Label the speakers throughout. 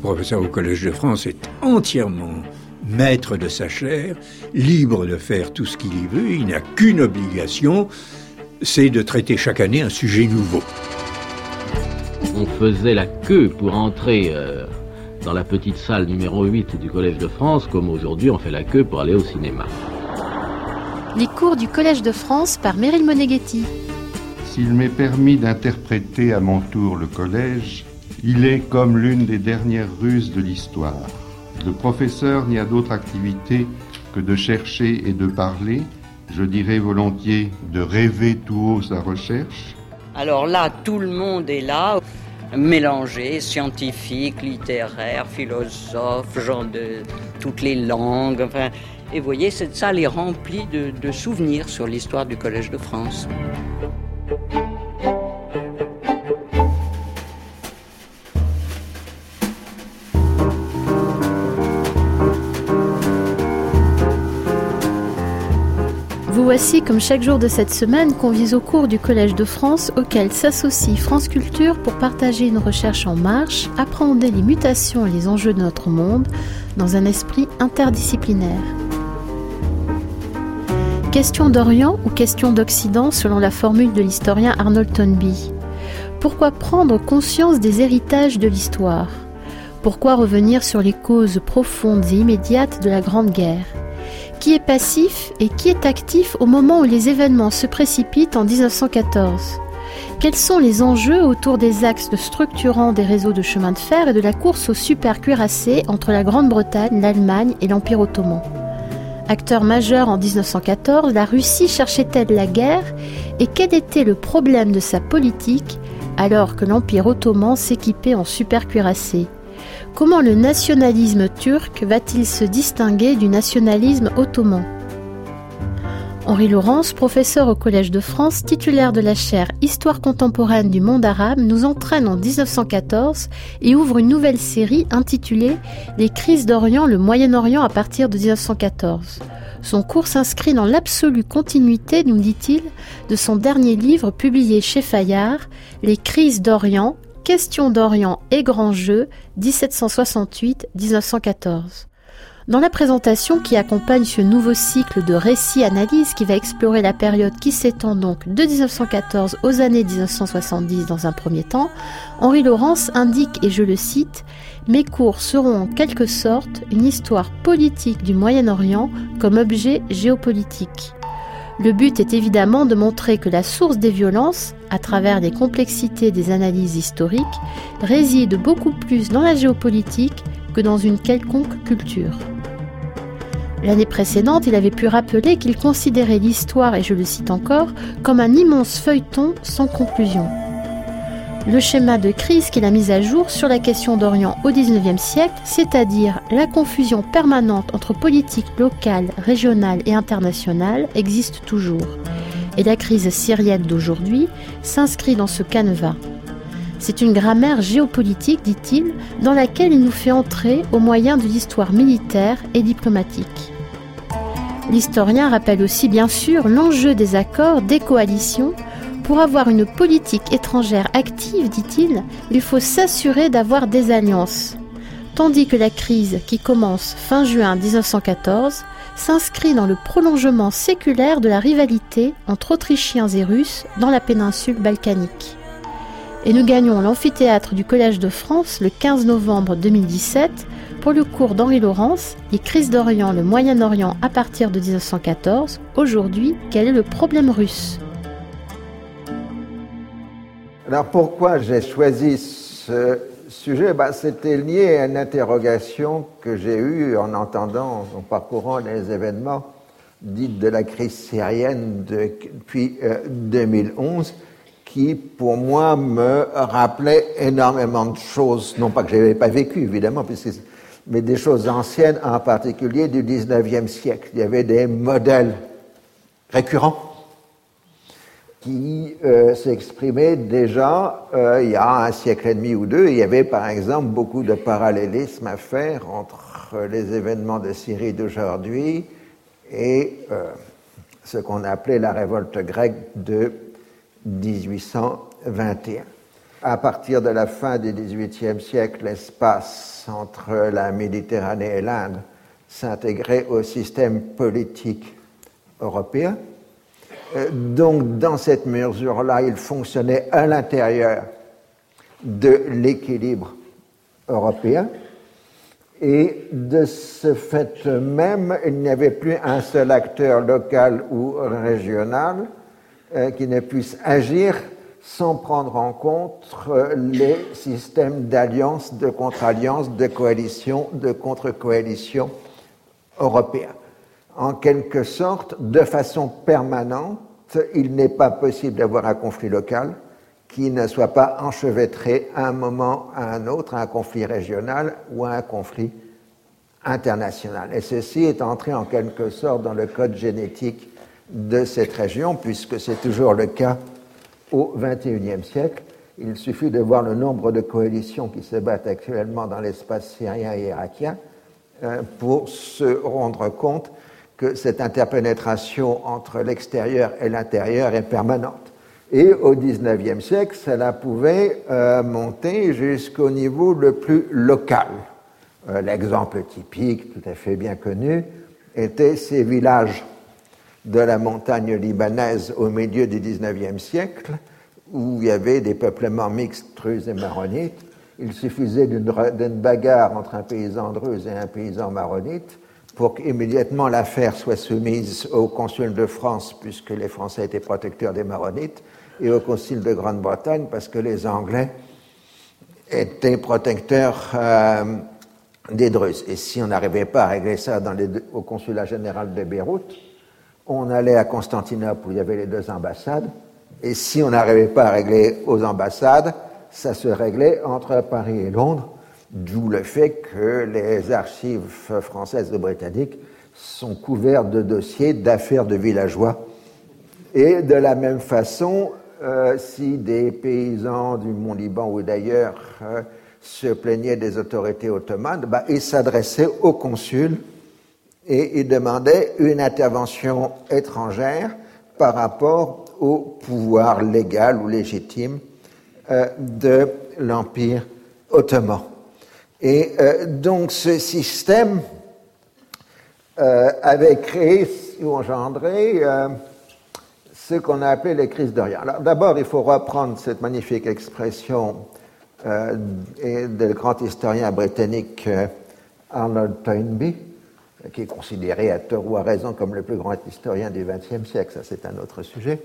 Speaker 1: professeur au Collège de France est entièrement maître de sa chair, libre de faire tout ce qu'il y veut. Il n'a qu'une obligation, c'est de traiter chaque année un sujet nouveau.
Speaker 2: On faisait la queue pour entrer dans la petite salle numéro 8 du Collège de France, comme aujourd'hui on fait la queue pour aller au cinéma.
Speaker 3: Les cours du Collège de France par Meryl Moneghetti.
Speaker 4: S'il m'est permis d'interpréter à mon tour le collège, il est comme l'une des dernières ruses de l'histoire. Le professeur n'y a d'autre activité que de chercher et de parler, je dirais volontiers de rêver tout haut sa recherche.
Speaker 5: Alors là, tout le monde est là, mélangé, scientifique, littéraire, philosophe, gens de toutes les langues. Enfin, et vous voyez, cette salle est remplie de souvenirs sur l'histoire du Collège de France.
Speaker 3: Vous voici, comme chaque jour de cette semaine, conviés au cours du Collège de France, auquel s'associe France Culture pour partager une recherche en marche, appréhender les mutations et les enjeux de notre monde dans un esprit interdisciplinaire. Question d'Orient ou question d'Occident selon la formule de l'historien Arnold Toynbee. Pourquoi prendre conscience des héritages de l'histoire ? Pourquoi revenir sur les causes profondes et immédiates de la Grande Guerre ? Qui est passif et qui est actif au moment où les événements se précipitent en 1914 ? Quels sont les enjeux autour des axes structurants des réseaux de chemin de fer et de la course aux supercuirassés entre la Grande-Bretagne, l'Allemagne et l'Empire ottoman ? Acteur majeur en 1914, la Russie cherchait-elle la guerre et quel était le problème de sa politique alors que l'Empire ottoman s'équipait en supercuirassés ? Comment le nationalisme turc va-t-il se distinguer du nationalisme ottoman ? Henri Laurence, professeur au Collège de France, titulaire de la chaire Histoire contemporaine du monde arabe, nous entraîne en 1914 et ouvre une nouvelle série intitulée « Les crises d'Orient, le Moyen-Orient à partir de 1914 ». Son cours s'inscrit dans l'absolue continuité, nous dit-il, de son dernier livre publié chez Fayard, « Les crises d'Orient, questions d'Orient et grands jeux, 1768-1914 ». Dans la présentation qui accompagne ce nouveau cycle de récits-analyses qui va explorer la période qui s'étend donc de 1914 aux années 1970 dans un premier temps, Henri Laurence indique, et je le cite, « Mes cours seront en quelque sorte une histoire politique du Moyen-Orient comme objet géopolitique. » Le but est évidemment de montrer que la source des violences, à travers les complexités des analyses historiques, réside beaucoup plus dans la géopolitique que dans une quelconque culture. L'année précédente, il avait pu rappeler qu'il considérait l'histoire, et je le cite encore, comme un immense feuilleton sans conclusion. Le schéma de crise qu'il a mis à jour sur la question d'Orient au XIXe siècle, c'est-à-dire la confusion permanente entre politique locale, régionale et internationale, existe toujours. Et la crise syrienne d'aujourd'hui s'inscrit dans ce canevas. C'est une grammaire géopolitique, dit-il, dans laquelle il nous fait entrer au moyen de l'histoire militaire et diplomatique. L'historien rappelle aussi bien sûr l'enjeu des accords, des coalitions. Pour avoir une politique étrangère active, dit-il, il faut s'assurer d'avoir des alliances. Tandis que la crise qui commence fin juin 1914 s'inscrit dans le prolongement séculaire de la rivalité entre Autrichiens et Russes dans la péninsule balkanique. Et nous gagnons l'amphithéâtre du Collège de France le 15 novembre 2017 pour le cours d'Henri Laurence, Les crises d'Orient, le Moyen-Orient à partir de 1914. Aujourd'hui, quel est le problème russe ?
Speaker 6: Alors pourquoi j'ai choisi ce sujet ? C'était lié à une interrogation que j'ai eue en entendant, en parcourant les événements dits de la crise syrienne depuis 2011, qui, pour moi, me rappelait énormément de choses, non pas que je n'avais pas vécu, évidemment, mais des choses anciennes, en particulier du XIXe siècle. Il y avait des modèles récurrents qui s'exprimaient déjà il y a un siècle et demi ou deux. Il y avait, par exemple, beaucoup de parallélismes à faire entre les événements de Syrie d'aujourd'hui et ce qu'on appelait la révolte grecque de 1821. à partir de la fin du XVIIIe siècle, l'espace entre la Méditerranée et l'Inde s'intégrait au système politique européen. Donc, dans cette mesure-là, il fonctionnait à l'intérieur de l'équilibre européen. Et de ce fait même, il n'y avait plus un seul acteur local ou régional qui ne puisse agir sans prendre en compte les systèmes d'alliances, de contre-alliances, de coalitions, de contre-coalitions européens. En quelque sorte, de façon permanente, il n'est pas possible d'avoir un conflit local qui ne soit pas enchevêtré à un moment à un autre, à un conflit régional ou à un conflit international. Et ceci est entré en quelque sorte dans le code génétique de cette région, puisque c'est toujours le cas au XXIe siècle. Il suffit de voir le nombre de coalitions qui se battent actuellement dans l'espace syrien et irakien pour se rendre compte que cette interpénétration entre l'extérieur et l'intérieur est permanente. Et au XIXe siècle, cela pouvait monter jusqu'au niveau le plus local. L'exemple typique, tout à fait bien connu, était ces villages de la montagne libanaise au milieu du XIXe siècle, où il y avait des peuplements mixtes, druzes et maronites. Il suffisait d'une bagarre entre un paysan druze et un paysan maronite pour qu'immédiatement l'affaire soit soumise au consul de France, puisque les Français étaient protecteurs des maronites, et au consul de Grande-Bretagne, parce que les Anglais étaient protecteurs des Druzes. Et si on n'arrivait pas à régler ça au consulat général de Beyrouth, on allait à Constantinople où il y avait les deux ambassades, et si on n'arrivait pas à régler aux ambassades, ça se réglait entre Paris et Londres, d'où le fait que les archives françaises et britanniques sont couvertes de dossiers d'affaires de villageois. Et de la même façon, si des paysans du Mont-Liban ou d'ailleurs se plaignaient des autorités ottomanes, ils s'adressaient au consul et ils demandaient une intervention étrangère par rapport au pouvoir légal ou légitime de l'Empire ottoman. Et donc ce système avait créé ou engendré ce qu'on a appelé les crises d'Orient. Alors d'abord, il faut reprendre cette magnifique expression du grand historien britannique Arnold Toynbee, qui est considéré à tort ou à raison comme le plus grand historien du XXe siècle, ça c'est un autre sujet.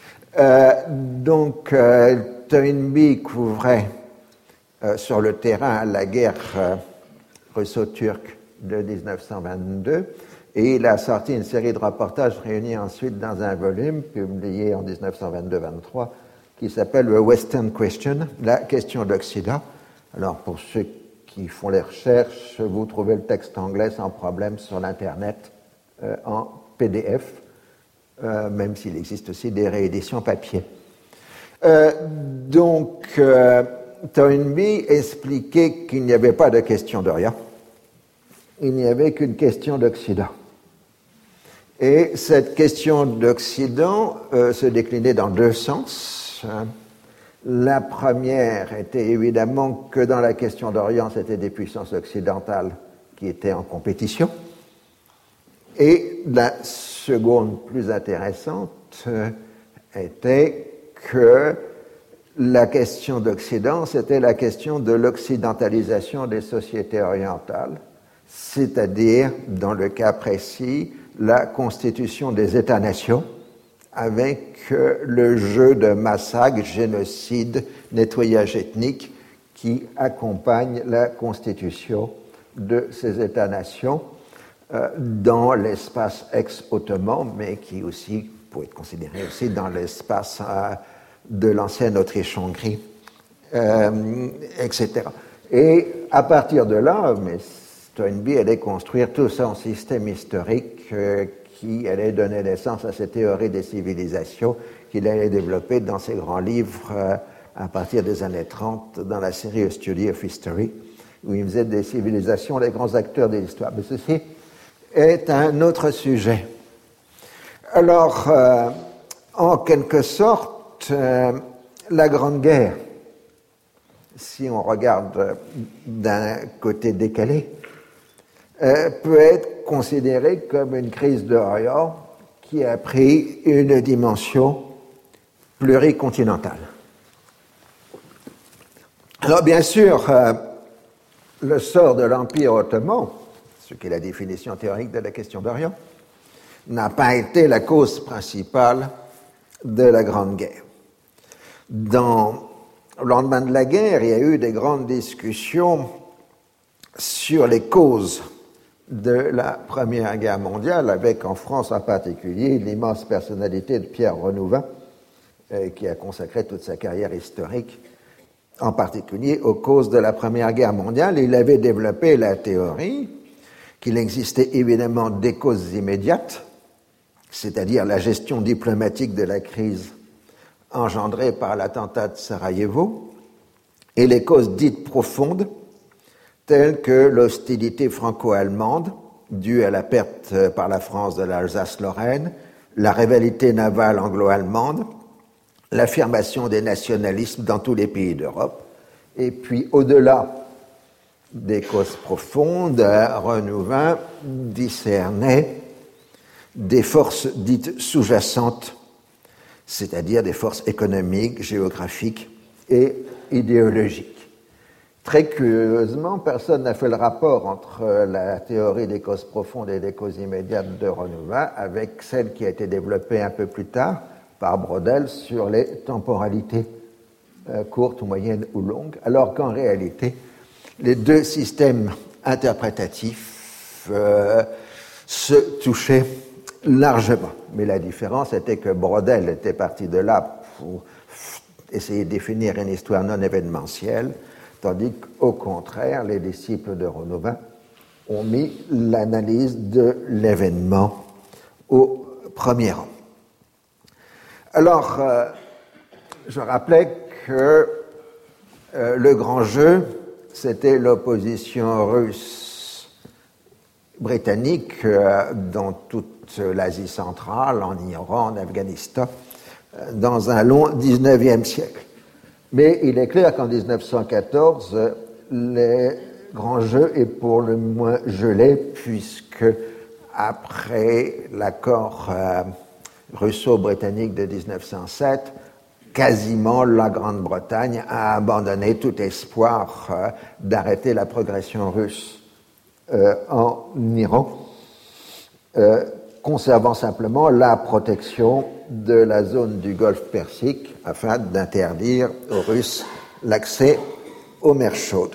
Speaker 6: Toynbee couvrait sur le terrain la guerre russo-turque de 1922, et il a sorti une série de reportages réunis ensuite dans un volume publié en 1922-23 qui s'appelle The Western Question, la question d'Occident. Alors pour ceux qui font les recherches, vous trouvez le texte anglais sans problème sur l'Internet en PDF, même s'il existe aussi des rééditions papier. Toynbee expliquait qu'il n'y avait pas de question d'Orient, il n'y avait qu'une question d'Occident. Et cette question d'Occident se déclinait dans deux sens. La première était évidemment que dans la question d'Orient, c'était des puissances occidentales qui étaient en compétition. Et la seconde, plus intéressante, était que la question d'Occident, c'était la question de l'occidentalisation des sociétés orientales, c'est-à-dire, dans le cas précis, la constitution des États-nations avec le jeu de massacre, génocide, nettoyage ethnique qui accompagne la constitution de ces États-nations dans l'espace ex-ottoman, mais qui aussi peut être considéré aussi dans l'espace de l'ancienne Autriche-Hongrie, etc. Et à partir de là, Toynbee allait construire tout son système historique qui allait donner naissance à cette théorie des civilisations qu'il allait développer dans ses grands livres à partir des années 30 dans la série A Study of History, où il faisait des civilisations les grands acteurs de l'histoire. Mais ceci est un autre sujet. Alors, en quelque sorte, la Grande Guerre si on regarde d'un côté décalé, peut être considérée comme une crise d'Orient qui a pris une dimension pluricontinentale. Alors bien sûr, le sort de l'Empire ottoman, ce qui est la définition théorique de la question d'Orient, n'a pas été la cause principale de la Grande Guerre. Au lendemain de la guerre, il y a eu des grandes discussions sur les causes de la Première Guerre mondiale, avec en France en particulier l'immense personnalité de Pierre Renouvin, qui a consacré toute sa carrière historique, en particulier aux causes de la Première Guerre mondiale. Il avait développé la théorie qu'il existait évidemment des causes immédiates, c'est-à-dire la gestion diplomatique de la crise engendrée par l'attentat de Sarajevo, et les causes dites profondes, telles que l'hostilité franco-allemande, due à la perte par la France de l'Alsace-Lorraine, la rivalité navale anglo-allemande, l'affirmation des nationalismes dans tous les pays d'Europe, et puis au-delà des causes profondes, Renouvin discernait des forces dites sous-jacentes, c'est-à-dire des forces économiques, géographiques et idéologiques. Très curieusement, personne n'a fait le rapport entre la théorie des causes profondes et des causes immédiates de Renouvin avec celle qui a été développée un peu plus tard par Braudel sur les temporalités courtes, moyennes ou longues, alors qu'en réalité, les deux systèmes interprétatifs se touchaient largement. Mais la différence était que Braudel était parti de là pour essayer de définir une histoire non événementielle, tandis qu'au contraire, les disciples de Renouvin ont mis l'analyse de l'événement au premier rang. Alors, je rappelais que le grand jeu, c'était l'opposition russe-britannique dans toute l'Asie centrale, en Iran, en Afghanistan, dans un long 19e siècle. Mais il est clair qu'en 1914, le grand jeu est pour le moins gelé, puisque après l'accord russo-britannique de 1907, quasiment la Grande-Bretagne a abandonné tout espoir d'arrêter la progression russe en Iran, conservant simplement la protection de la zone du Golfe Persique afin d'interdire aux Russes l'accès aux mers chaudes.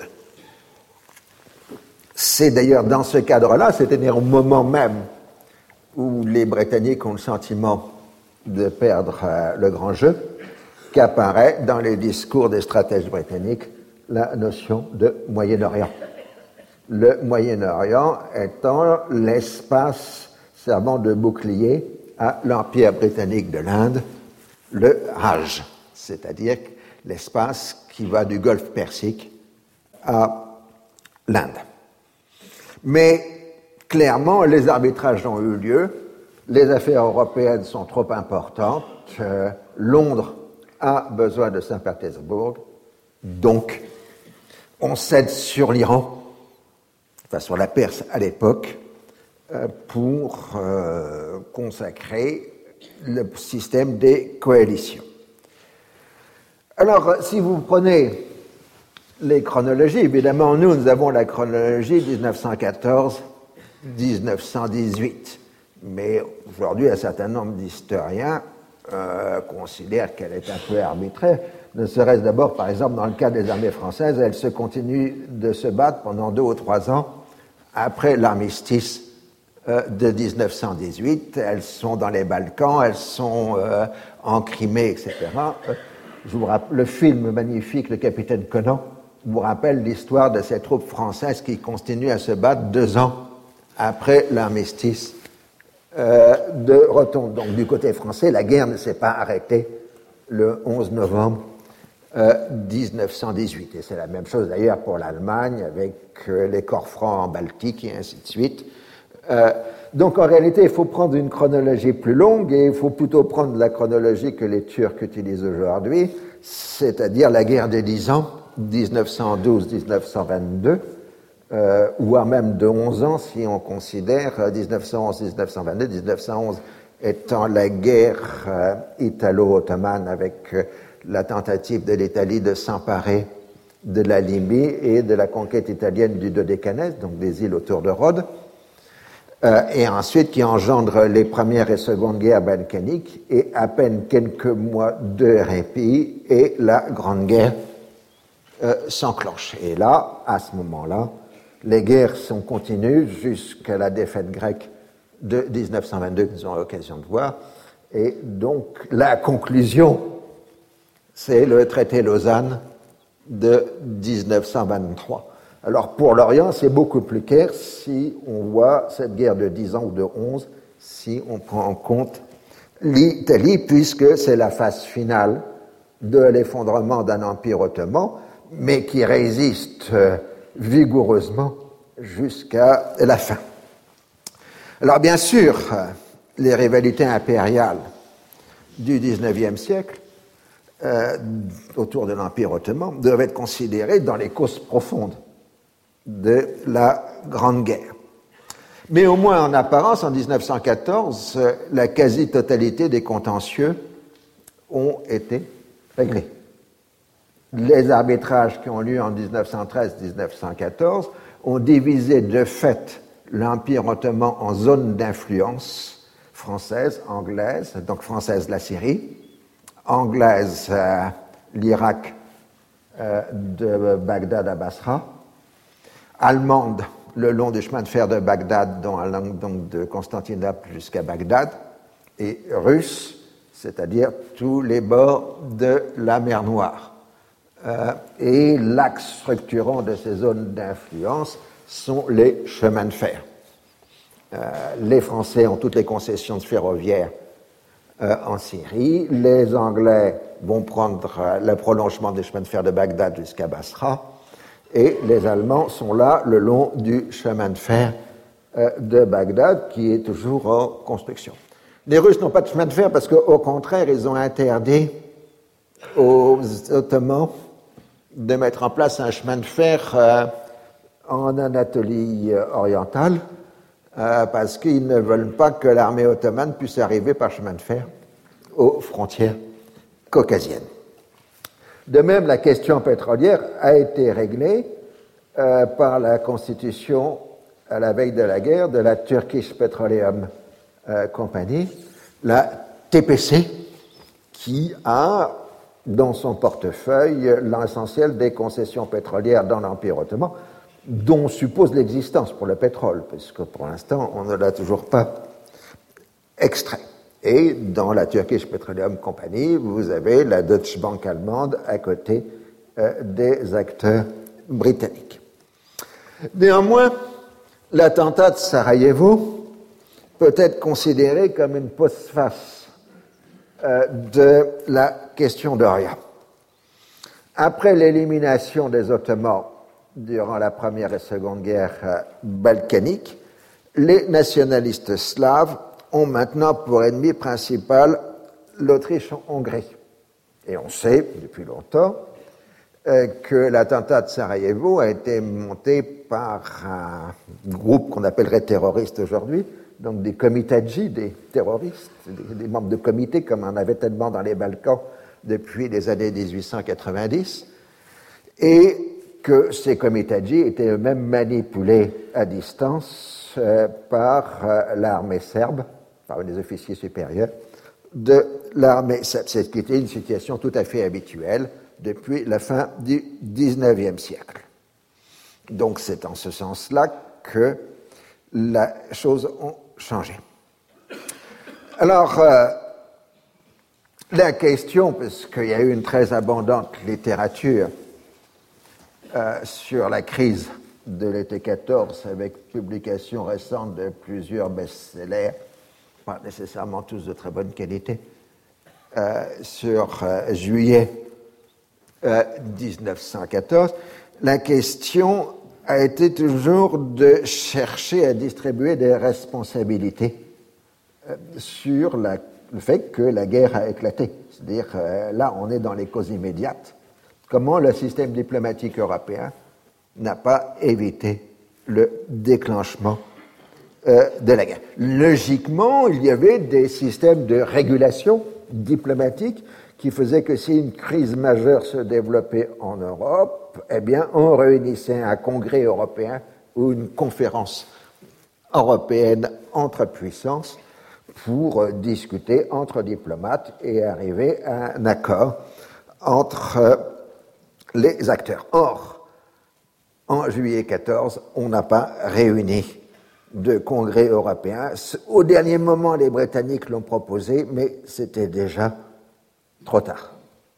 Speaker 6: C'est d'ailleurs dans ce cadre-là, c'est-à-dire au moment même où les Britanniques ont le sentiment de perdre le grand jeu, qu'apparaît dans les discours des stratèges britanniques la notion de Moyen-Orient. Le Moyen-Orient étant l'espace servant de bouclier à l'Empire britannique de l'Inde, le Raj, c'est-à-dire l'espace qui va du Golfe Persique à l'Inde. Mais clairement, les arbitrages ont eu lieu, les affaires européennes sont trop importantes, Londres a besoin de Saint-Pétersbourg, donc on cède sur l'Iran, enfin sur la Perse à l'époque, pour consacrer le système des coalitions. Alors, si vous prenez les chronologies, évidemment, nous avons la chronologie 1914-1918, mais aujourd'hui, un certain nombre d'historiens considèrent qu'elle est un peu arbitraire, ne serait-ce d'abord, par exemple, dans le cas des armées françaises, elles se continuent de se battre pendant 2 ou 3 ans après l'armistice de 1918, elles sont dans les Balkans, elles sont en Crimée, etc. Je vous rappelle, le film magnifique, Le Capitaine Conan, vous rappelle l'histoire de ces troupes françaises qui continuent à se battre 2 ans après l'armistice de Rotonde. Donc du côté français, la guerre ne s'est pas arrêtée le 11 novembre 1918. Et c'est la même chose d'ailleurs pour l'Allemagne avec les corps francs en Baltique et ainsi de suite. Donc en réalité, il faut prendre une chronologie plus longue et il faut plutôt prendre la chronologie que les Turcs utilisent aujourd'hui, c'est-à-dire la guerre des 10 ans, 1912-1922, ou même de 11 ans si on considère 1911-1922, 1911 étant la guerre italo-ottomane avec la tentative de l'Italie de s'emparer de la Libye et de la conquête italienne du Dodécanèse, donc des îles autour de Rhodes, et ensuite qui engendre les premières et secondes guerres balkaniques, et à peine quelques mois de répit, et la Grande Guerre s'enclenche. Et là, à ce moment-là, les guerres sont continues jusqu'à la défaite grecque de 1922, que nous avons l'occasion de voir, et donc la conclusion, c'est le traité Lausanne de 1923. Alors pour l'Orient, c'est beaucoup plus clair si on voit cette guerre de 10 ans ou de 11, si on prend en compte l'Italie, puisque c'est la phase finale de l'effondrement d'un empire ottoman, mais qui résiste vigoureusement jusqu'à la fin. Alors bien sûr, les rivalités impériales du XIXe siècle autour de l'Empire ottoman doivent être considérées dans les causes profondes de la Grande Guerre. Mais au moins en apparence, en 1914, la quasi-totalité des contentieux ont été réglés. Les arbitrages qui ont lieu en 1913-1914 ont divisé de fait l'Empire ottoman en zones d'influence française, anglaise, donc française la Syrie, anglaise l'Irak de Bagdad à Basra, allemande le long du chemin de fer de Bagdad, donc de Constantinople jusqu'à Bagdad, et russe, c'est-à-dire tous les bords de la mer Noire. Et l'axe structurant de ces zones d'influence sont les chemins de fer. Les Français ont toutes les concessions ferroviaires en Syrie. Les Anglais vont prendre le prolongement des chemins de fer de Bagdad jusqu'à Basra. Et les Allemands sont là le long du chemin de fer de Bagdad, qui est toujours en construction. Les Russes n'ont pas de chemin de fer parce qu'au contraire, ils ont interdit aux Ottomans de mettre en place un chemin de fer en Anatolie orientale, parce qu'ils ne veulent pas que l'armée ottomane puisse arriver par chemin de fer aux frontières caucasiennes. De même, la question pétrolière a été réglée par la constitution à la veille de la guerre de la Turkish Petroleum Company, la TPC, qui a dans son portefeuille l'essentiel des concessions pétrolières dans l'Empire ottoman, dont on suppose l'existence pour le pétrole, puisque pour l'instant, on ne l'a toujours pas extrait. Et dans la Turkish Petroleum Company, vous avez la Deutsche Bank allemande à côté des acteurs britanniques. Néanmoins, l'attentat de Sarajevo peut être considéré comme une postface de la question d'Orient. Après l'élimination des Ottomans durant la Première et Seconde Guerre balkanique, les nationalistes slaves ont maintenant pour ennemi principal l'Autriche-Hongrie. Et on sait depuis longtemps que l'attentat de Sarajevo a été monté par un groupe qu'on appellerait terroriste aujourd'hui, donc des comitadji, des terroristes, des membres de comités, comme on avait tellement dans les Balkans depuis les années 1890, et que ces comitadji étaient eux-mêmes manipulés à distance par l'armée serbe, par des officiers supérieurs de l'armée serbe. C'est qui était une situation tout à fait habituelle depuis la fin du XIXe siècle. Donc c'est en ce sens-là que les choses ont changé. Alors, la question, puisqu'il y a eu une très abondante littérature sur la crise de l'été 14, avec publication récente de plusieurs best-sellers, pas nécessairement tous de très bonne qualité, sur juillet 1914, la question a été toujours de chercher à distribuer des responsabilités sur le fait que la guerre a éclaté. C'est-à-dire, là, on est dans les causes immédiates. Comment le système diplomatique européen n'a pas évité le déclenchement de la guerre. Logiquement, il y avait des systèmes de régulation diplomatique qui faisaient que si une crise majeure se développait en Europe, eh bien, on réunissait un congrès européen ou une conférence européenne entre puissances pour discuter entre diplomates et arriver à un accord entre les acteurs. Or, en juillet 14, on n'a pas réuni de congrès européen. Au dernier moment, les Britanniques l'ont proposé, mais c'était déjà trop tard.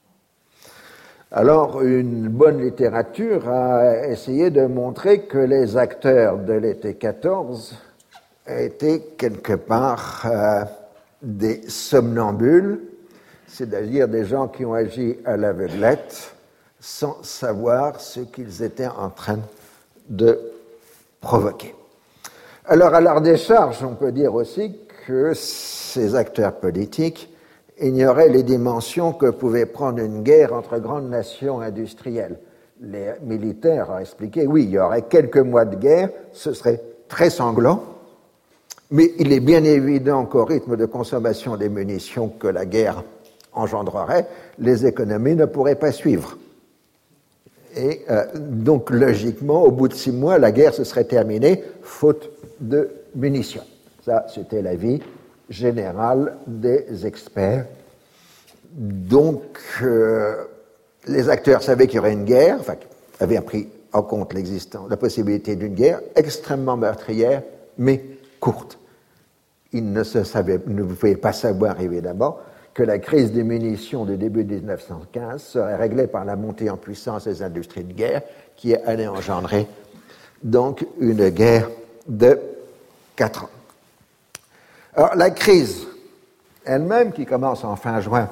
Speaker 6: Alors, une bonne littérature a essayé de montrer que les acteurs de l'été 14 étaient quelque part des somnambules, c'est-à-dire des gens qui ont agi à l'aveuglette sans savoir ce qu'ils étaient en train de provoquer. Alors, à leur décharge, on peut dire aussi que ces acteurs politiques ignoraient les dimensions que pouvait prendre une guerre entre grandes nations industrielles. Les militaires ont expliqué, oui, il y aurait quelques mois de guerre, ce serait très sanglant, mais il est bien évident qu'au rythme de consommation des munitions que la guerre engendrerait, les économies ne pourraient pas suivre. Et donc, logiquement, au bout de 6 mois, la guerre se serait terminée, faute de munitions. Ça, c'était l'avis général des experts. Donc, les acteurs savaient qu'il y aurait une guerre, enfin, avaient pris en compte la possibilité d'une guerre extrêmement meurtrière, mais courte. Ils ne pouvaient pas savoir, évidemment, que la crise des munitions du début de 1915 serait réglée par la montée en puissance des industries de guerre qui allait engendrer donc une guerre de 4 ans. Alors, la crise elle-même, qui commence en fin juin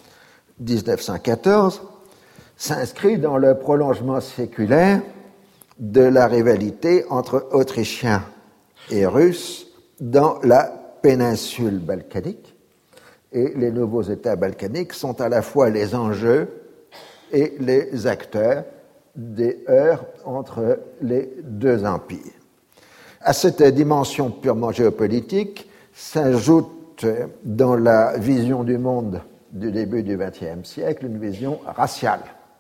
Speaker 6: 1914, s'inscrit dans le prolongement séculaire de la rivalité entre Autrichiens et Russes dans la péninsule balkanique. Et les nouveaux États balkaniques sont à la fois les enjeux et les acteurs des heurts entre les deux empires. À cette dimension purement géopolitique s'ajoute dans la vision du monde du début du XXe siècle une vision raciale.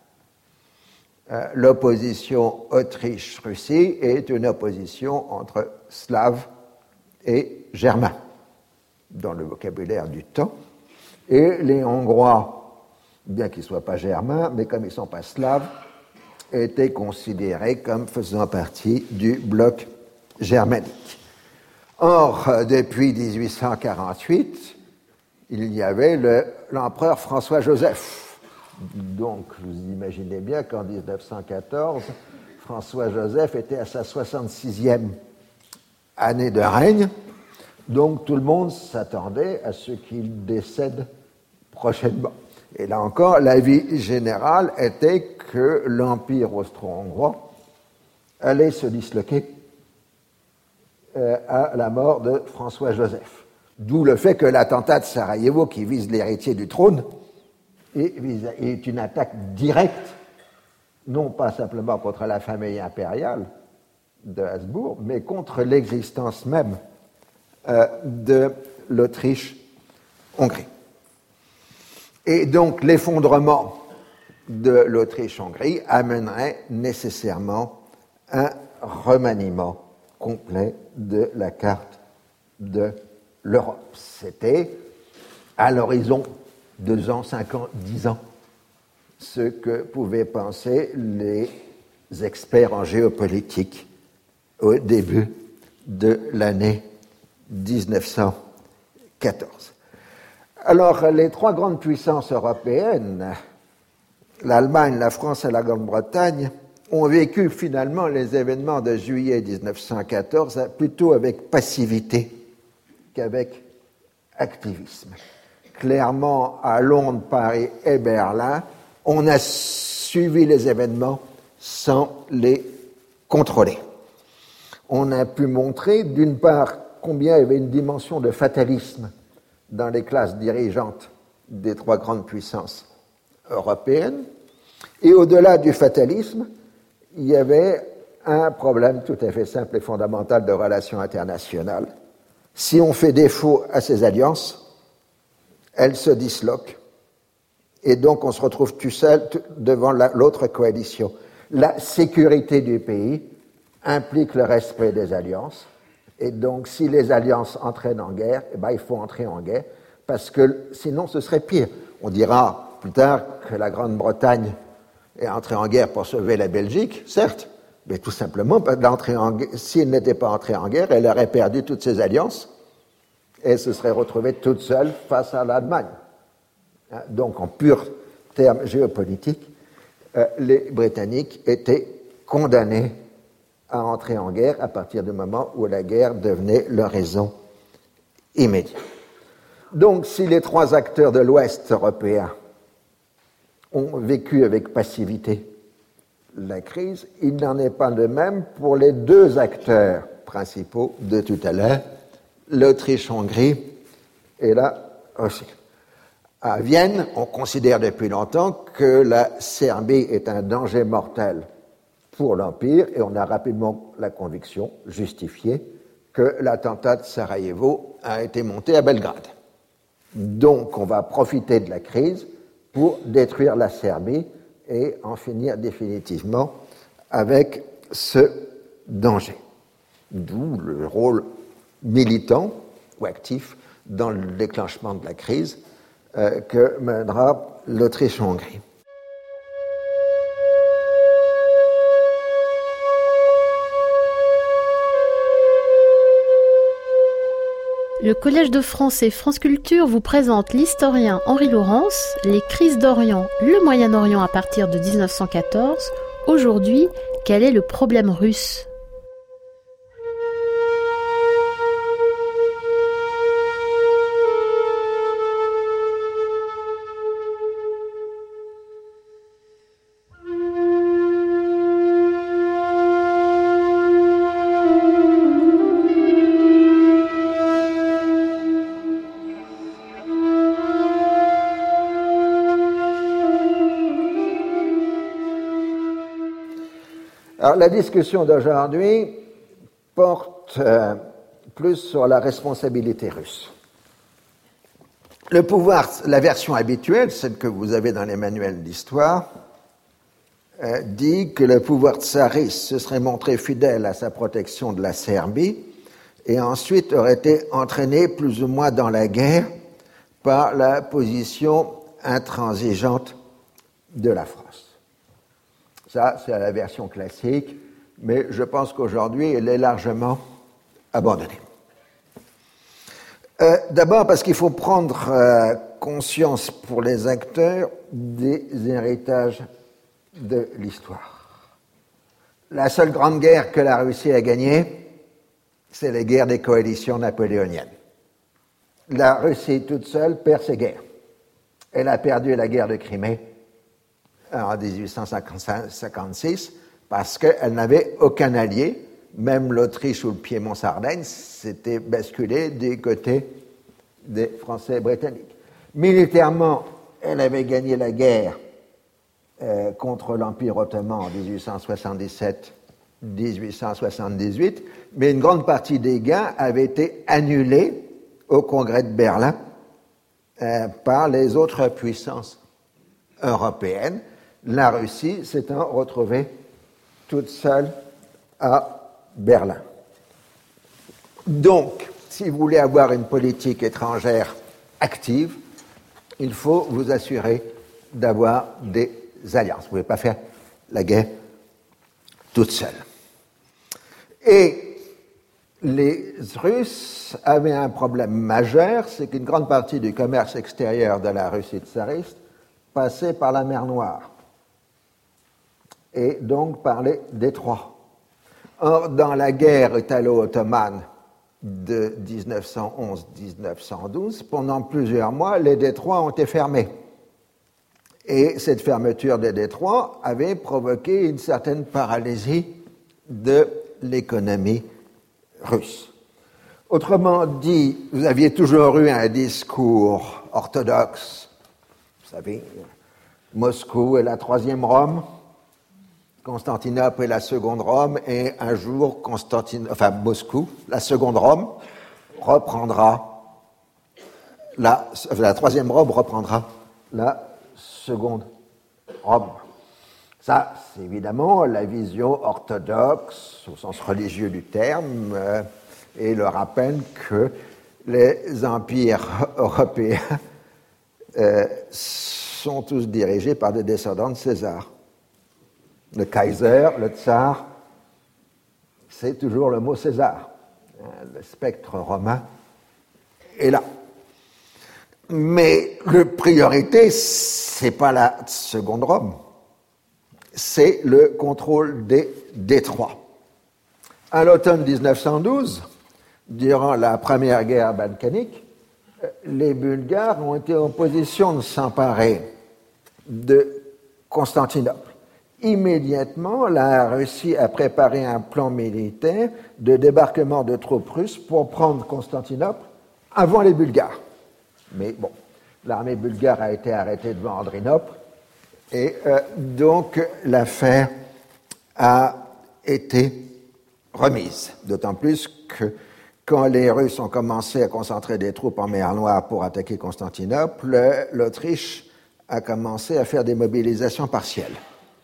Speaker 6: L'opposition Autriche-Russie est une opposition entre Slaves et Germains, dans le vocabulaire du temps. Et les Hongrois, bien qu'ils ne soient pas germains, mais comme ils ne sont pas slaves, étaient considérés comme faisant partie du bloc germanique. Or, depuis 1848, il y avait l'empereur François-Joseph. Donc, vous imaginez bien qu'en 1914, François-Joseph était à sa 66e année de règne. Donc, tout le monde s'attendait à ce qu'il décède prochainement. Et là encore, l'avis général était que l'Empire austro-hongrois allait se disloquer à la mort de François-Joseph. D'où le fait que l'attentat de Sarajevo, qui vise l'héritier du trône, est une attaque directe, non pas simplement contre la famille impériale de Habsbourg, mais contre l'existence même de l'Autriche-Hongrie. Et donc l'effondrement de l'Autriche-Hongrie amènerait nécessairement un remaniement complet de la carte de l'Europe. C'était à l'horizon 2 ans, 5 ans, 10 ans ce que pouvaient penser les experts en géopolitique au début de l'année 1914. Alors, les 3 grandes puissances européennes, l'Allemagne, la France et la Grande-Bretagne, ont vécu finalement les événements de juillet 1914 plutôt avec passivité qu'avec activisme. Clairement, à Londres, Paris et Berlin, on a suivi les événements sans les contrôlée. On a pu montrer, d'une part, combien il y avait une dimension de fatalisme dans les classes dirigeantes des trois grandes puissances européennes, et au-delà du fatalisme, il y avait un problème tout à fait simple et fondamental de relations internationales. Si on fait défaut à ces alliances, elles se disloquent, et donc on se retrouve tout seul devant l'autre coalition. La sécurité du pays implique le respect des alliances, et donc si les alliances entraînent en guerre, il faut entrer en guerre, parce que sinon ce serait pire. On dira plus tard que la Grande-Bretagne est entrée en guerre pour sauver la Belgique, certes, mais tout simplement, si elle n'était pas entrée en guerre, elle aurait perdu toutes ses alliances et se serait retrouvée toute seule face à l'Allemagne. Donc, en purs termes géopolitiques, les Britanniques étaient condamnés à entrer en guerre à partir du moment où la guerre devenait leur raison immédiate. Donc, si les trois acteurs de l'Ouest européen ont vécu avec passivité la crise, il n'en est pas de même pour les deux acteurs principaux de tout à l'heure, l'Autriche-Hongrie et la Russie. À Vienne, on considère depuis longtemps que la Serbie est un danger mortel pour l'Empire, et on a rapidement la conviction justifiée que l'attentat de Sarajevo a été monté à Belgrade. Donc, on va profiter de la crise pour détruire la Serbie et en finir définitivement avec ce danger. D'où le rôle militant ou actif dans le déclenchement de la crise que mènera l'Autriche-Hongrie.
Speaker 3: Le Collège de France et France Culture vous présente l'historien Henri Laurence, les crises d'Orient, le Moyen-Orient à partir de 1914. Aujourd'hui, quel est le problème russe ?
Speaker 6: Alors, la discussion d'aujourd'hui porte plus sur la responsabilité russe. Le pouvoir, la version habituelle, celle que vous avez dans les manuels d'histoire, dit que le pouvoir tsariste se serait montré fidèle à sa protection de la Serbie et ensuite aurait été entraîné plus ou moins dans la guerre par la position intransigeante de la France. Ça, c'est la version classique, mais je pense qu'aujourd'hui, elle est largement abandonnée. D'abord parce qu'il faut prendre conscience pour les acteurs des héritages de l'histoire. La seule grande guerre que la Russie a gagnée, c'est les guerres des coalitions napoléoniennes. La Russie toute seule perd ses guerres. Elle a perdu la guerre de Crimée en 1856 parce qu'elle n'avait aucun allié. Même l'Autriche ou le Piémont-Sardaigne s'étaient basculés du côté des Français britanniques. Militairement, elle avait gagné la guerre contre l'Empire ottoman en 1877-1878, mais une grande partie des gains avaient été annulés au Congrès de Berlin par les autres puissances européennes, la Russie s'étant retrouvée toute seule à Berlin. Donc, si vous voulez avoir une politique étrangère active, il faut vous assurer d'avoir des alliances. Vous ne pouvez pas faire la guerre toute seule. Et les Russes avaient un problème majeur, c'est qu'une grande partie du commerce extérieur de la Russie tsariste passait par la mer Noire et donc par les détroits. Or, dans la guerre italo-ottomane de 1911-1912, pendant plusieurs mois, les détroits ont été fermés. Et cette fermeture des détroits avait provoqué une certaine paralysie de l'économie russe. Autrement dit, vous aviez toujours eu un discours orthodoxe, vous savez, Moscou est la troisième Rome, Constantinople est la seconde Rome, et un jour, Moscou, la seconde Rome, reprendra, la troisième Rome reprendra la seconde Rome. Ça, c'est évidemment la vision orthodoxe, au sens religieux du terme, et le rappel que les empires européens sont tous dirigés par des descendants de César. Le Kaiser, le tsar, c'est toujours le mot César. Le spectre romain est là. Mais la priorité, c'est pas la seconde Rome, c'est le contrôle des détroits. À l'automne 1912, durant la première guerre balkanique, les Bulgares ont été en position de s'emparer de Constantinople. Immédiatement, la Russie a préparé un plan militaire de débarquement de troupes russes pour prendre Constantinople avant les Bulgares. Mais bon, l'armée bulgare a été arrêtée devant Andrinople et donc l'affaire a été remise. D'autant plus que quand les Russes ont commencé à concentrer des troupes en mer Noire pour attaquer Constantinople, l'Autriche a commencé à faire des mobilisations partielles.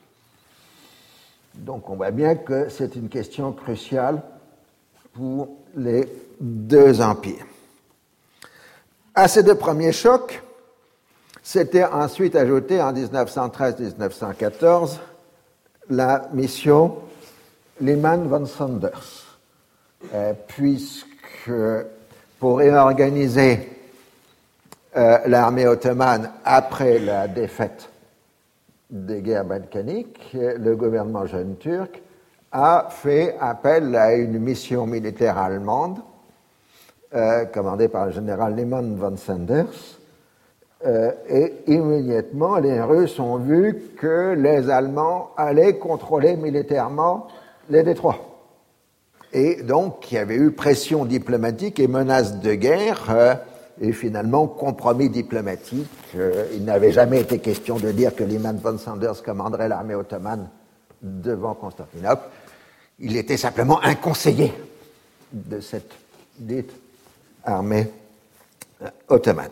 Speaker 6: Donc on voit bien que c'est une question cruciale pour les deux empires. À ces deux premiers chocs, s'était ensuite ajoutée en 1913-1914 la mission Liman von Sanders, puisque pour réorganiser l'armée ottomane après la défaite des guerres balkaniques, le gouvernement jeune turc a fait appel à une mission militaire allemande commandée par le général Liman von Sanders, et immédiatement les Russes ont vu que les Allemands allaient contrôler militairement les détroits. Et donc, il y avait eu pression diplomatique et menace de guerre, et finalement compromis diplomatique. Il n'avait jamais été question de dire que Liman von Sanders commanderait l'armée ottomane devant Constantinople. Il était simplement un conseiller de cette dite armée ottomane.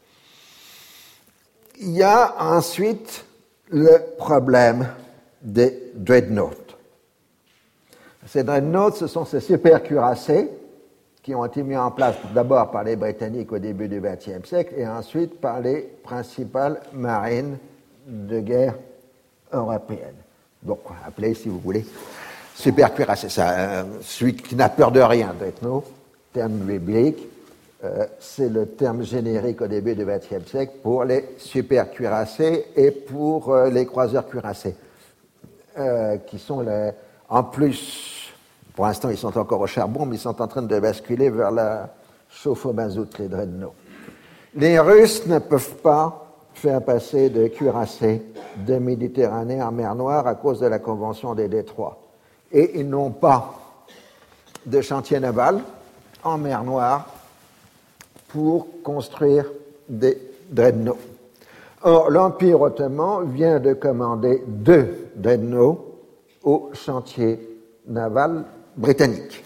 Speaker 6: Il y a ensuite le problème des dreadnoughts. Ces dreadnoughts, ce sont ces supercuirassés qui ont été mis en place d'abord par les Britanniques au début du XXe siècle et ensuite par les principales marines de guerre européennes. Donc, appelez, si vous voulez, supercuirassé. Celui qui n'a peur de rien, dreadnought, terme biblique, c'est le terme générique au début du XXe siècle pour les supercuirassés et pour les croiseurs cuirassés, qui sont en plus, pour l'instant ils sont encore au charbon, mais ils sont en train de basculer vers la chauffe au mazout, les dreadnoughts. Les Russes ne peuvent pas faire passer de cuirassés de Méditerranée en mer Noire à cause de la Convention des détroits. Et ils n'ont pas de chantier naval en mer Noire pour construire des dreadnoughts. Or, l'Empire ottoman vient de commander 2 dreadnoughts au chantier naval britannique.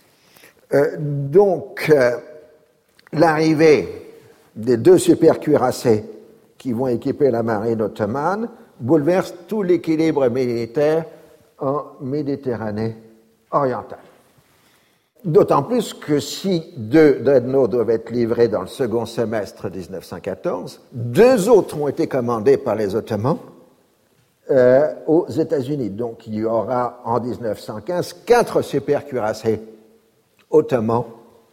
Speaker 6: Donc, l'arrivée des 2 supercuirassés qui vont équiper la marine ottomane bouleverse tout l'équilibre militaire en Méditerranée orientale. D'autant plus que si 2 dreadnoughts doivent être livrés dans le second semestre 1914, 2 autres ont été commandés par les Ottomans aux États-Unis. Donc il y aura en 1915 4 supercuirassés ottomans.